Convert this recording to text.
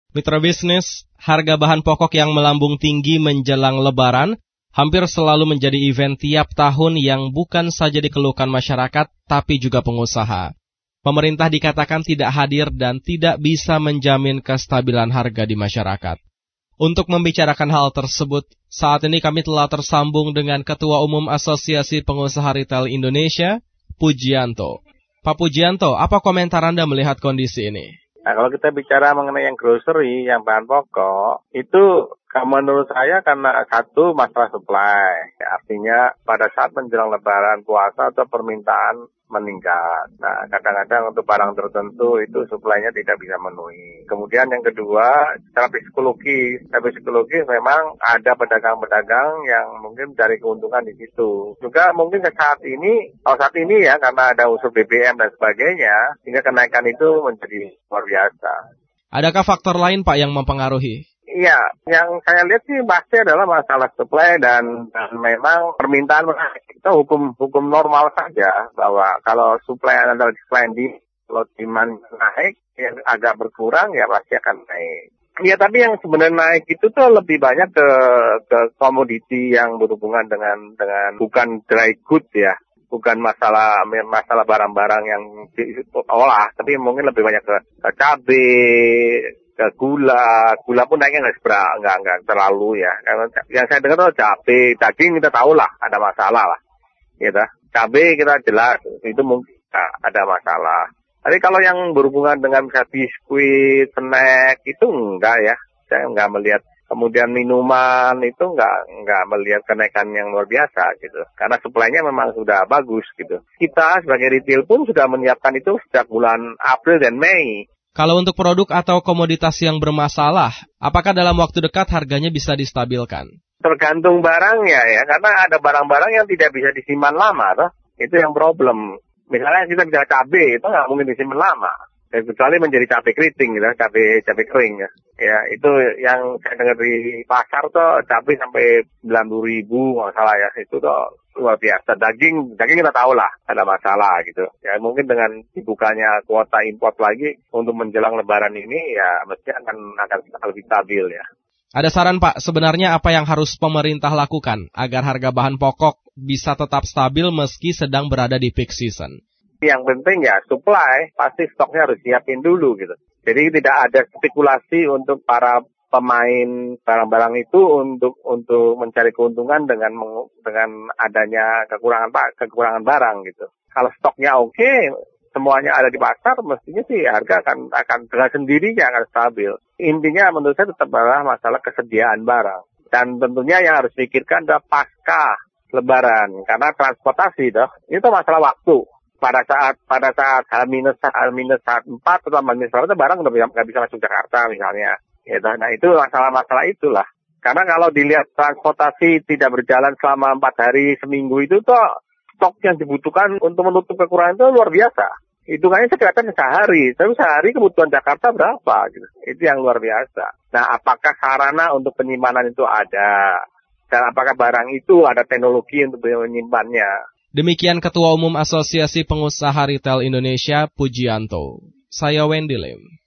Mitra bisnis, harga bahan pokok yang melambung tinggi menjelang Lebaran hampir selalu menjadi event tiap tahun yang bukan saja dikeluhkan masyarakat, tapi juga pengusaha. Pemerintah dikatakan tidak hadir dan tidak bisa menjamin kestabilan harga di masyarakat. Untuk membicarakan hal tersebut, saat ini kami telah tersambung dengan Ketua Umum Asosiasi Pengusaha Retail Indonesia, Pujianto. Pak Pujianto, apa komentar Anda melihat kondisi ini? Nah, kalau kita bicara mengenai yang grocery, yang bahan pokok, itu menurut saya karena satu masalah supply. Artinya pada saat menjelang Lebaran, puasa atau permintaan meningkat. Nah, kadang-kadang untuk barang tertentu itu supply-nya tidak bisa memenuhi. Kemudian yang kedua, secara psikologis memang ada pedagang-pedagang yang mungkin mencari keuntungan di situ. Juga mungkin saat ini ya karena ada unsur BBM dan sebagainya, sehingga kenaikan itu menjadi luar biasa. Adakah faktor lain, Pak, yang mempengaruhi? Iya, yang saya lihat sih pasti adalah masalah supply dan memang permintaan itu hukum normal saja bahwa kalau supply adalah decline kalau demand naik yang agak berkurang ya pasti akan naik. Ya tapi yang sebenarnya naik itu tuh lebih banyak ke komoditi yang berhubungan dengan bukan dry good ya. Bukan masalah barang-barang yang diolah, tapi mungkin lebih banyak ke cabai, ke gula pun naiknya nggak terlalu ya. Karena yang saya dengar itu cabai, daging kita tahu lah ada masalah lah, gitu. Cabai kita jelas itu mungkin ada masalah. Tapi kalau yang berhubungan dengan misalnya biskuit, snack itu enggak ya, saya nggak melihat. Kemudian minuman itu nggak melihat kenaikan yang luar biasa gitu. Karena supply-nya memang sudah bagus gitu. Kita sebagai retail pun sudah menyiapkan itu sejak bulan April dan Mei. Kalau untuk produk atau komoditas yang bermasalah, apakah dalam waktu dekat harganya bisa distabilkan? Tergantung barangnya ya, karena ada barang-barang yang tidak bisa disimpan lama, toh. Itu yang problem. Misalnya kita bicara cabai, itu nggak mungkin disimpan lama. Kecuali menjadi cabai keriting gitu, cabai kering ya. Ya, itu yang saya dengar di pasar tuh cabai sampai 90.000 nggak salah ya. Itu tuh luar biasa. Daging kita tahu lah ada masalah gitu. Ya mungkin dengan dibukanya kuota import lagi untuk menjelang Lebaran ini ya mestinya akan lebih stabil ya. Ada saran Pak, sebenarnya apa yang harus pemerintah lakukan agar harga bahan pokok bisa tetap stabil meski sedang berada di peak season? Yang penting ya supply, pasti stoknya harus siapin dulu gitu. Jadi tidak ada spekulasi untuk para pemain barang-barang itu untuk mencari keuntungan dengan adanya kekurangan barang gitu. Kalau stoknya oke, semuanya ada di pasar, mestinya sih harga akan dengan sendirinya akan stabil. Intinya menurut saya tetap adalah masalah kesediaan barang. Dan tentunya yang harus dipikirkan adalah pasca Lebaran, karena transportasi itu masalah waktu. Pada saat H-4 atau H-4 barang udah nggak bisa masuk Jakarta misalnya. Gitu. Nah itu masalah itulah. Karena kalau dilihat transportasi tidak berjalan selama 4 hari seminggu itu toh stok yang dibutuhkan untuk menutup kekurangan itu luar biasa. Hitungannya sekitar sehari, tapi sehari kebutuhan Jakarta berapa? Gitu. Itu yang luar biasa. Nah apakah sarana untuk penyimpanan itu ada? Dan apakah barang itu ada teknologi untuk menyimpannya? Demikian Ketua Umum Asosiasi Pengusaha Retail Indonesia, Pujianto. Saya Wendy Lim.